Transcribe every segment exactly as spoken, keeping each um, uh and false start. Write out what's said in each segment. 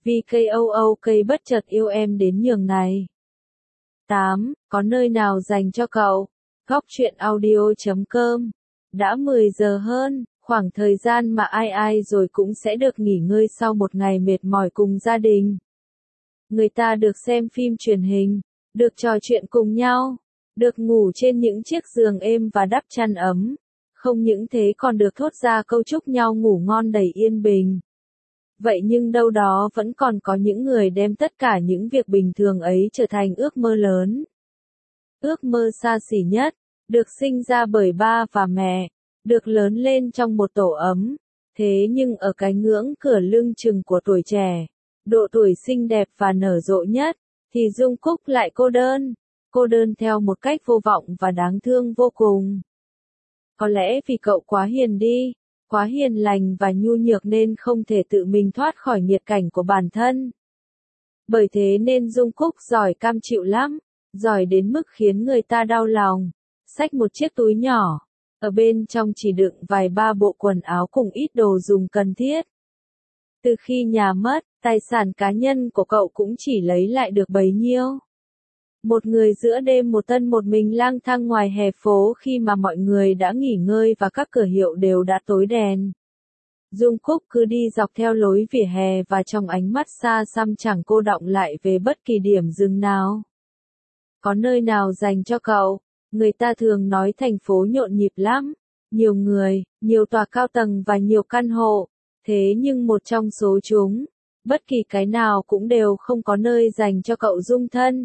vì cây âu âu cây bất chợt yêu em đến nhường này. tám. Có nơi nào dành cho cậu? Góc truyện audio chấm com. Đã mười giờ hơn, khoảng thời gian mà ai ai rồi cũng sẽ được nghỉ ngơi sau một ngày mệt mỏi cùng gia đình. Người ta được xem phim truyền hình, được trò chuyện cùng nhau, được ngủ trên những chiếc giường êm và đắp chăn ấm. Không những thế còn được thốt ra câu chúc nhau ngủ ngon đầy yên bình. Vậy nhưng đâu đó vẫn còn có những người đem tất cả những việc bình thường ấy trở thành ước mơ lớn. Ước mơ xa xỉ nhất, được sinh ra bởi ba và mẹ, được lớn lên trong một tổ ấm. Thế nhưng ở cái ngưỡng cửa lưng chừng của tuổi trẻ, độ tuổi xinh đẹp và nở rộ nhất, thì Jungkook lại cô đơn. Cô đơn theo một cách vô vọng và đáng thương vô cùng. Có lẽ vì cậu quá hiền đi, quá hiền lành và nhu nhược nên không thể tự mình thoát khỏi nghiệt cảnh của bản thân. Bởi thế nên Jungkook giỏi cam chịu lắm, giỏi đến mức khiến người ta đau lòng. Xách một chiếc túi nhỏ, ở bên trong chỉ đựng vài ba bộ quần áo cùng ít đồ dùng cần thiết. Từ khi nhà mất, tài sản cá nhân của cậu cũng chỉ lấy lại được bấy nhiêu. Một người giữa đêm một tân một mình lang thang ngoài hè phố khi mà mọi người đã nghỉ ngơi và các cửa hiệu đều đã tối đèn. Jungkook cứ đi dọc theo lối vỉa hè và trong ánh mắt xa xăm chẳng cô đọng lại về bất kỳ điểm dừng nào. Có nơi nào dành cho cậu? Người ta thường nói thành phố nhộn nhịp lắm, nhiều người, nhiều tòa cao tầng và nhiều căn hộ, thế nhưng một trong số chúng, bất kỳ cái nào cũng đều không có nơi dành cho cậu dung thân.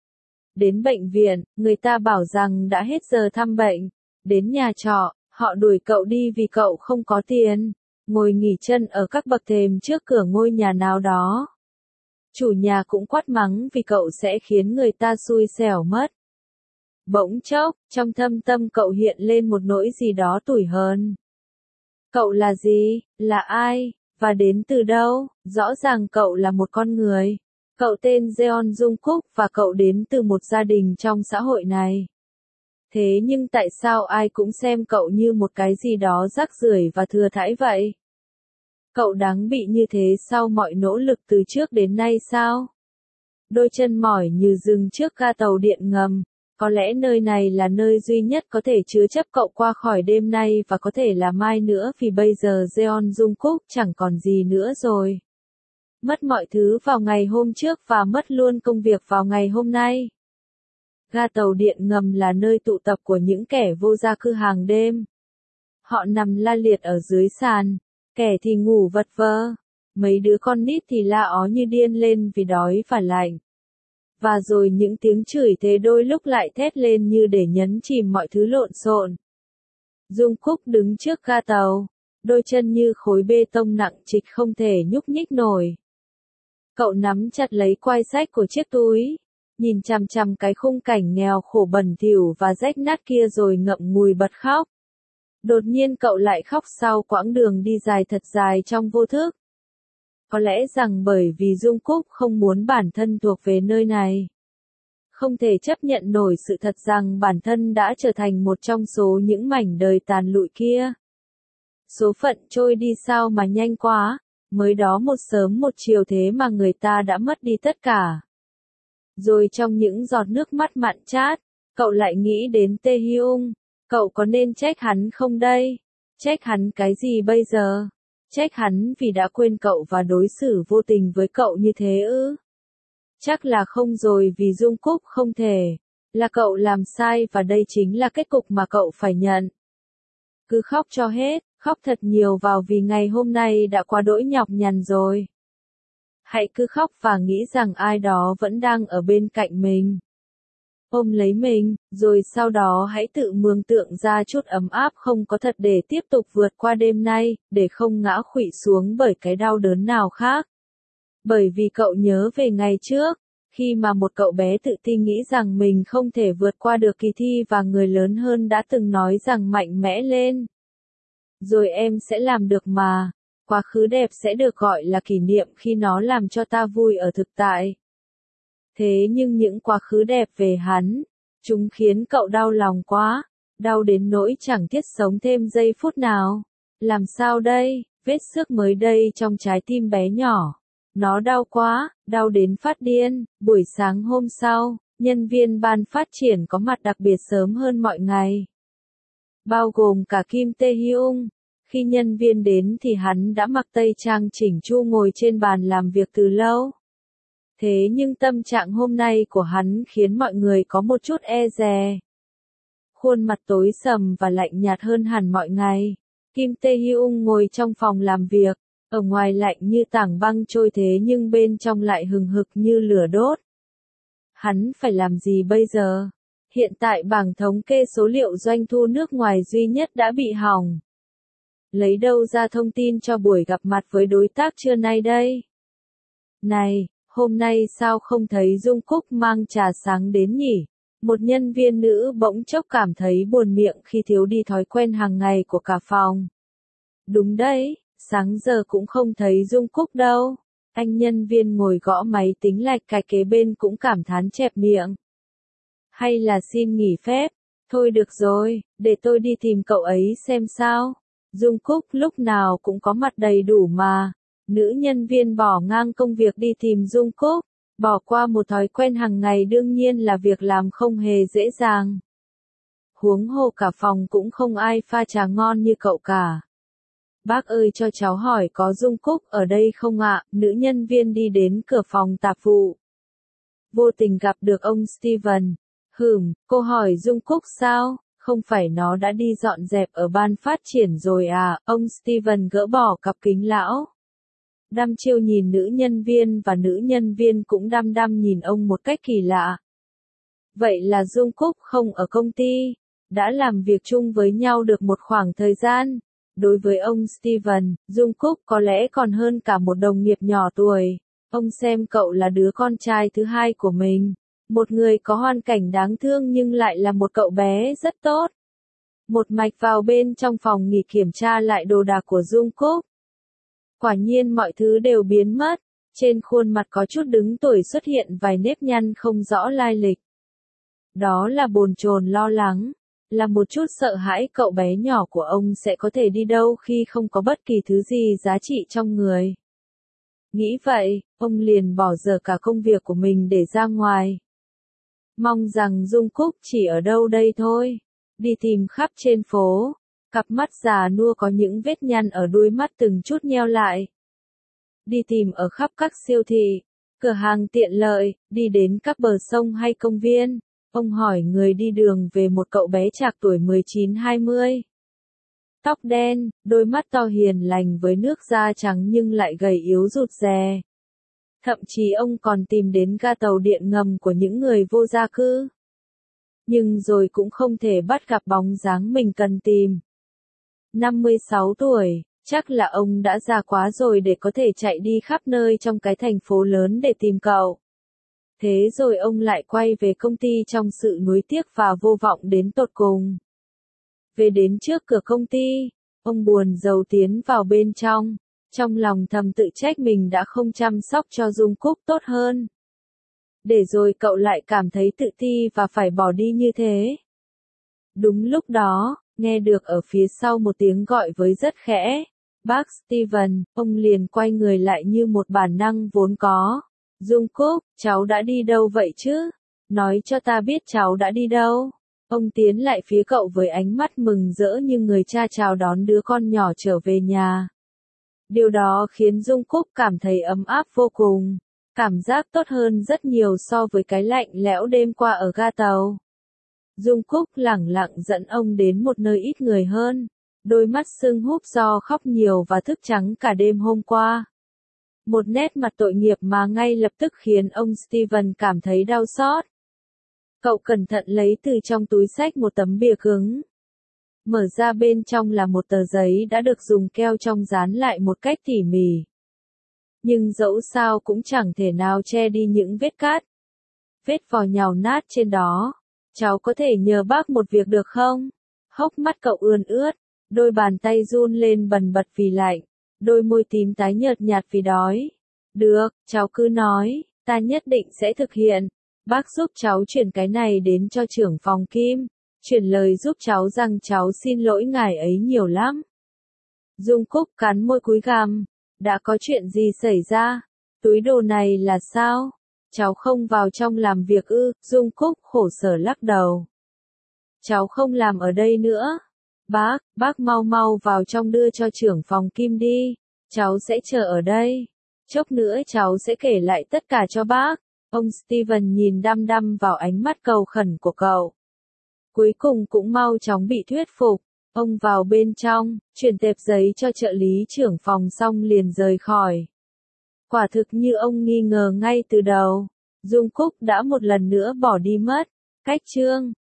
Đến bệnh viện, người ta bảo rằng đã hết giờ thăm bệnh. Đến nhà trọ, họ đuổi cậu đi vì cậu không có tiền. Ngồi nghỉ chân ở các bậc thềm trước cửa ngôi nhà nào đó. Chủ nhà cũng quát mắng vì cậu sẽ khiến người ta xui xẻo mất. Bỗng chốc, trong thâm tâm cậu hiện lên một nỗi gì đó tủi hờn. Cậu là gì? Là ai? Và đến từ đâu? Rõ ràng cậu là một con người. Cậu tên Jeon Jungkook và cậu đến từ một gia đình trong xã hội này. Thế nhưng tại sao ai cũng xem cậu như một cái gì đó rác rưởi và thừa thãi vậy? Cậu đáng bị như thế sau mọi nỗ lực từ trước đến nay sao? Đôi chân mỏi như dừng trước ga tàu điện ngầm. Có lẽ nơi này là nơi duy nhất có thể chứa chấp cậu qua khỏi đêm nay và có thể là mai nữa vì bây giờ Jeon Jungkook chẳng còn gì nữa rồi. Mất mọi thứ vào ngày hôm trước và mất luôn công việc vào ngày hôm nay. Ga tàu điện ngầm là nơi tụ tập của những kẻ vô gia cư hàng đêm. Họ nằm la liệt ở dưới sàn, kẻ thì ngủ vật vơ, mấy đứa con nít thì la ó như điên lên vì đói và lạnh. Và rồi những tiếng chửi thế đôi lúc lại thét lên như để nhấn chìm mọi thứ lộn xộn. Jungkook đứng trước ga tàu, đôi chân như khối bê tông nặng trịch không thể nhúc nhích nổi. Cậu nắm chặt lấy quai xách của chiếc túi, nhìn chằm chằm cái khung cảnh nghèo khổ bẩn thỉu và rách nát kia rồi ngậm ngùi bật khóc. Đột nhiên cậu lại khóc sau quãng đường đi dài thật dài trong vô thức. Có lẽ rằng bởi vì Jungkook không muốn bản thân thuộc về nơi này. Không thể chấp nhận nổi sự thật rằng bản thân đã trở thành một trong số những mảnh đời tàn lụi kia. Số phận trôi đi sao mà nhanh quá, mới đó một sớm một chiều thế mà người ta đã mất đi tất cả. Rồi trong những giọt nước mắt mặn chát, cậu lại nghĩ đến Tae Hyung. Cậu có nên trách hắn không đây? Trách hắn cái gì bây giờ? Trách hắn vì đã quên cậu và đối xử vô tình với cậu như thế ư? Chắc là không rồi vì Jungkook không thể. Là cậu làm sai và đây chính là kết cục mà cậu phải nhận. Cứ khóc cho hết, khóc thật nhiều vào vì ngày hôm nay đã quá đỗi nhọc nhằn rồi. Hãy cứ khóc và nghĩ rằng ai đó vẫn đang ở bên cạnh mình. Ôm lấy mình, rồi sau đó hãy tự mường tượng ra chút ấm áp không có thật để tiếp tục vượt qua đêm nay, để không ngã khuỵu xuống bởi cái đau đớn nào khác. Bởi vì cậu nhớ về ngày trước, khi mà một cậu bé tự tin nghĩ rằng mình không thể vượt qua được kỳ thi và người lớn hơn đã từng nói rằng mạnh mẽ lên. Rồi em sẽ làm được mà. Quá khứ đẹp sẽ được gọi là kỷ niệm khi nó làm cho ta vui ở thực tại. Thế nhưng những quá khứ đẹp về hắn, chúng khiến cậu đau lòng quá, đau đến nỗi chẳng thiết sống thêm giây phút nào. Làm sao đây, vết xước mới đây trong trái tim bé nhỏ. Nó đau quá, đau đến phát điên. Buổi sáng hôm sau, nhân viên ban phát triển có mặt đặc biệt sớm hơn mọi ngày. Bao gồm cả Kim Tae-hyung. Khi nhân viên đến thì hắn đã mặc tây trang chỉnh chu ngồi trên bàn làm việc từ lâu. Thế nhưng tâm trạng hôm nay của hắn khiến mọi người có một chút e dè. Khuôn mặt tối sầm và lạnh nhạt hơn hẳn mọi ngày. Kim Tae-hyung ngồi trong phòng làm việc, ở ngoài lạnh như tảng băng trôi thế nhưng bên trong lại hừng hực như lửa đốt. Hắn phải làm gì bây giờ? Hiện tại bảng thống kê số liệu doanh thu nước ngoài duy nhất đã bị hỏng. Lấy đâu ra thông tin cho buổi gặp mặt với đối tác trưa nay đây? Này, hôm nay sao không thấy Jungkook mang trà sáng đến nhỉ? Một nhân viên nữ bỗng chốc cảm thấy buồn miệng khi thiếu đi thói quen hàng ngày của cả phòng. Đúng đấy, sáng giờ cũng không thấy Jungkook đâu. Anh nhân viên ngồi gõ máy tính lạch cạch kế bên cũng cảm thán chẹp miệng. Hay là xin nghỉ phép? Thôi được rồi, để tôi đi tìm cậu ấy xem sao. Jungkook lúc nào cũng có mặt đầy đủ mà. Nữ nhân viên bỏ ngang công việc đi tìm Jungkook. Bỏ qua một thói quen hàng ngày đương nhiên là việc làm không hề dễ dàng. Huống hồ cả phòng cũng không ai pha trà ngon như cậu cả. Bác ơi cho cháu hỏi có Jungkook ở đây không ạ? Nữ nhân viên đi đến cửa phòng tạp vụ. Vô tình gặp được ông Steven. Hừm, cô hỏi Jungkook sao? Không phải nó đã đi dọn dẹp ở ban phát triển rồi à? Ông Steven gỡ bỏ cặp kính lão. Đăm chiêu nhìn nữ nhân viên và nữ nhân viên cũng đăm đăm nhìn ông một cách kỳ lạ. Vậy là Jungkook không ở công ty, đã làm việc chung với nhau được một khoảng thời gian. Đối với ông Steven, Jungkook có lẽ còn hơn cả một đồng nghiệp nhỏ tuổi. Ông xem cậu là đứa con trai thứ hai của mình. Một người có hoàn cảnh đáng thương nhưng lại là một cậu bé rất tốt. Một mạch vào bên trong phòng nghỉ kiểm tra lại đồ đạc của Jungkook. Quả nhiên mọi thứ đều biến mất. Trên khuôn mặt có chút đứng tuổi xuất hiện vài nếp nhăn không rõ lai lịch. Đó là bồn chồn lo lắng. Là một chút sợ hãi cậu bé nhỏ của ông sẽ có thể đi đâu khi không có bất kỳ thứ gì giá trị trong người. Nghĩ vậy, ông liền bỏ dở cả công việc của mình để ra ngoài. Mong rằng Jungkook chỉ ở đâu đây thôi. Đi tìm khắp trên phố. Cặp mắt già nua có những vết nhăn ở đuôi mắt từng chút nheo lại. Đi tìm ở khắp các siêu thị, cửa hàng tiện lợi, đi đến các bờ sông hay công viên. Ông hỏi người đi đường về một cậu bé trạc tuổi mười chín hai mươi. Tóc đen, đôi mắt to hiền lành với nước da trắng nhưng lại gầy yếu rụt rè. Thậm chí ông còn tìm đến ga tàu điện ngầm của những người vô gia cư. Nhưng rồi cũng không thể bắt gặp bóng dáng mình cần tìm. năm mươi sáu tuổi, chắc là ông đã già quá rồi để có thể chạy đi khắp nơi trong cái thành phố lớn để tìm cậu. Thế rồi ông lại quay về công ty trong sự nuối tiếc và vô vọng đến tột cùng. Về đến trước cửa công ty, ông buồn rầu tiến vào bên trong, trong lòng thầm tự trách mình đã không chăm sóc cho Jungkook tốt hơn. Để rồi cậu lại cảm thấy tự ti và phải bỏ đi như thế. Đúng lúc đó, nghe được ở phía sau một tiếng gọi với rất khẽ. Bác Steven, ông liền quay người lại như một bản năng vốn có. Jungkook, cháu đã đi đâu vậy chứ? Nói cho ta biết cháu đã đi đâu. Ông tiến lại phía cậu với ánh mắt mừng rỡ như người cha chào đón đứa con nhỏ trở về nhà. Điều đó khiến Jungkook cảm thấy ấm áp vô cùng. Cảm giác tốt hơn rất nhiều so với cái lạnh lẽo đêm qua ở ga tàu. Jungkook lẳng lặng dẫn ông đến một nơi ít người hơn. Đôi mắt sưng húp do khóc nhiều và thức trắng cả đêm hôm qua. Một nét mặt tội nghiệp mà ngay lập tức khiến ông Steven cảm thấy đau xót. Cậu cẩn thận lấy từ trong túi xách một tấm bìa cứng. Mở ra bên trong là một tờ giấy đã được dùng keo trong dán lại một cách tỉ mỉ. Nhưng dẫu sao cũng chẳng thể nào che đi những vết cát. Vết vò nhàu nát trên đó. Cháu có thể nhờ bác một việc được không? Hốc mắt cậu ươn ướt. Đôi bàn tay run lên bần bật vì lạnh. Đôi môi tím tái nhợt nhạt vì đói. Được, cháu cứ nói, ta nhất định sẽ thực hiện. Bác giúp cháu chuyển cái này đến cho trưởng phòng Kim. Chuyển lời giúp cháu rằng cháu xin lỗi ngài ấy nhiều lắm. Jungkook cắn môi cúi gằm. Đã có chuyện gì xảy ra? Túi đồ này là sao? Cháu không vào trong làm việc ư? Dung Cúc khổ sở lắc đầu. Cháu không làm ở đây nữa. Bác, bác mau mau vào trong đưa cho trưởng phòng Kim đi. Cháu sẽ chờ ở đây. Chốc nữa cháu sẽ kể lại tất cả cho bác. Ông Steven nhìn đăm đăm vào ánh mắt cầu khẩn của cậu. Cuối cùng cũng mau chóng bị thuyết phục. Ông vào bên trong, chuyển tệp giấy cho trợ lý trưởng phòng xong liền rời khỏi. Quả thực như ông nghi ngờ ngay từ đầu. Dung Cúc đã một lần nữa bỏ đi mất. Cách chương